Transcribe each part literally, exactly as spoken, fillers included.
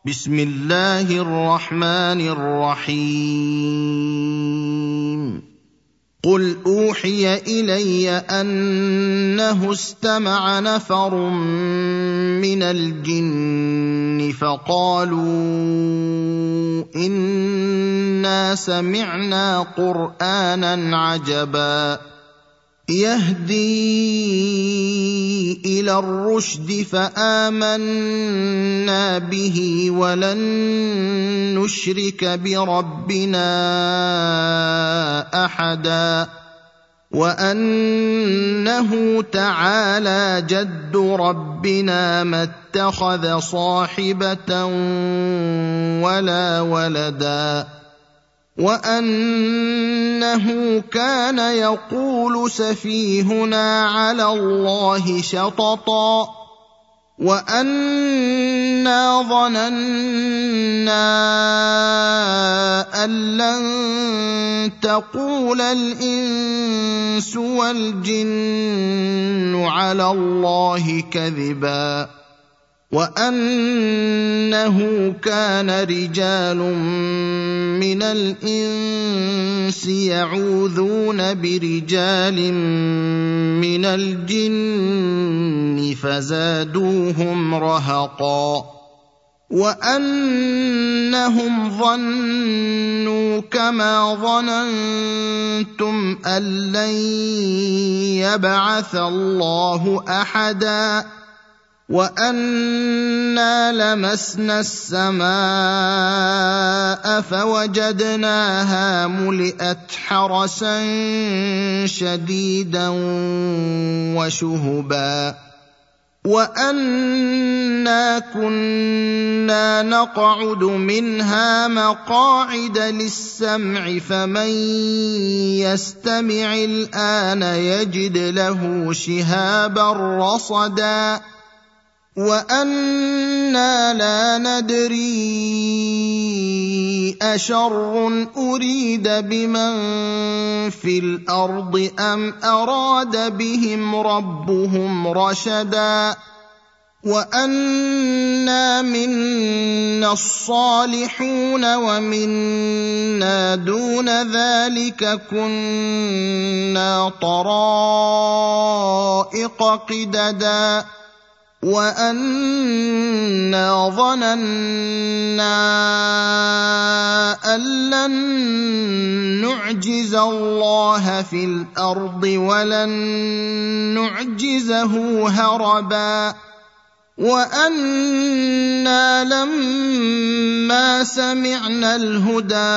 بسم الله الرحمن الرحيم قل أوحي إلي أنه استمع نفر من الجن فقالوا إنا سمعنا قرآنا عجبا يهدي إلى الرشد فآمنا به ولن نشرك بربنا أحدا وأنه تعالى جد ربنا ما اتخذ صاحبة ولا ولدا وأنه كان يقول سفيهنا على الله شططا وأنا ظننا أن لن تقول الإنس والجن على الله كذبا وأنه كان رجال من الإنس يعوذون برجال من الجن فزادوهم رهقا وأنهم ظنوا كما ظننتم أن لن يبعث الله أحدا وأنا لمسنا السماء فوجدناها ملئت حرسا شديدا وشهبا وأنا كنا نقعد منها مقاعد للسمع فمن يستمع الآن يجد له شهابا رصدا وأنا لا ندري أشر أريد بمن في الأرض أم أراد بهم ربهم رشدا وأنا منا الصالحون ومنا دون ذلك كنا طرائق قددا وأنا ظننا أن لن نعجز الله في الأرض ولن نعجزه هربا وأنا لما سمعنا الهدى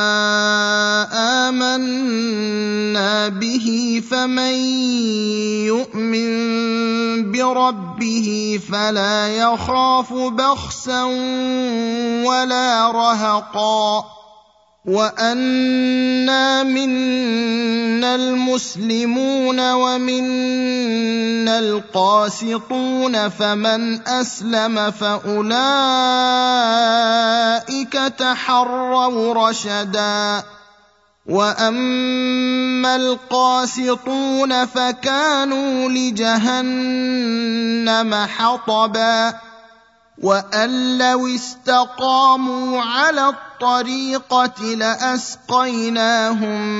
آمنا به فمن يؤمن بربه فلا يخاف بخسا ولا رهقا وأنا منا المسلمون ومنا القاسطون فمن أسلم فأولئك تحروا رشدا وأما القاسطون فكانوا لجهنم حطبا وأن لو استقاموا على الطريقة لأسقيناهم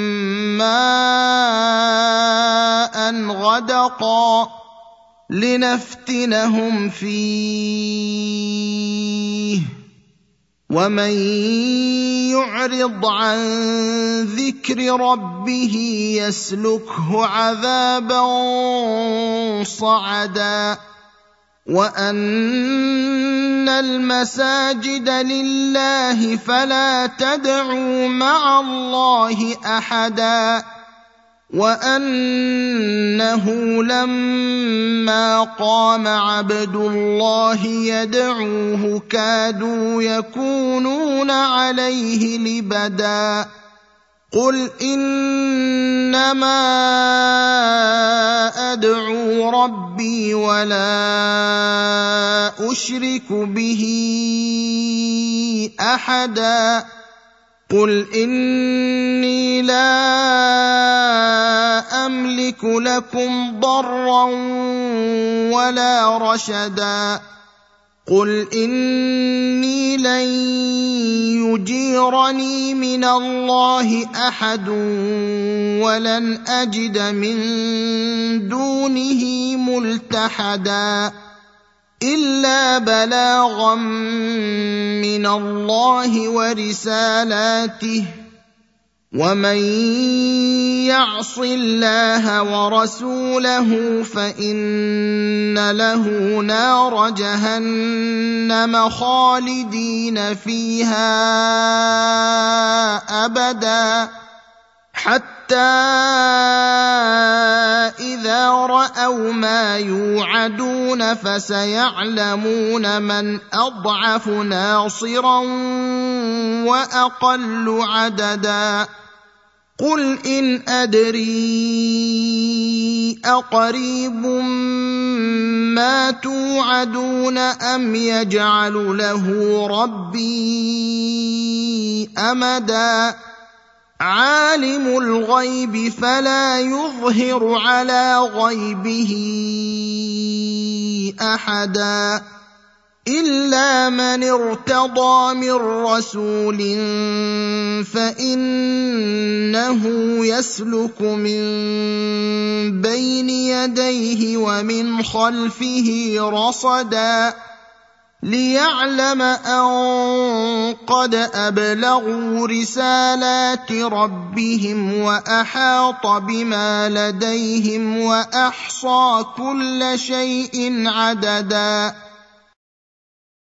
ماء غدقا لنفتنهم فيه ومن يعرض عن ذكر ربه يسلكه عذابا صعدا وأن المساجد لله فلا تدعوا مع الله أحدا وأنه لما قام عبد الله يدعوه كادوا يكونون عليه لبدا قل إنما أدعو ربي ولا أشرك به أحدا قل إني لا أملك لكم ضرا ولا رشدا قل إني لن يجيرني من الله أحد ولن أجد من دونه ملتحدا إلا بلاغا من الله ورسالاته ومن يعص الله ورسوله فإن له نار جهنم خالدين فيها أبدا حتى إذا رأوا ما يوعدون فسيعلمون من أضعف ناصرا وأقل عددا قل إن أدري أقريب ما توعدون أم يجعل له ربي أمدا عالم الغيب فلا يظهر على غيبه أحدا إلا من ارتضى من رسول فإنه يسلك من بين يديه ومن خلفه رصدا ليعلم أن قد أبلغوا رسالات ربهم وأحاط بما لديهم وأحصى كل شيء عددا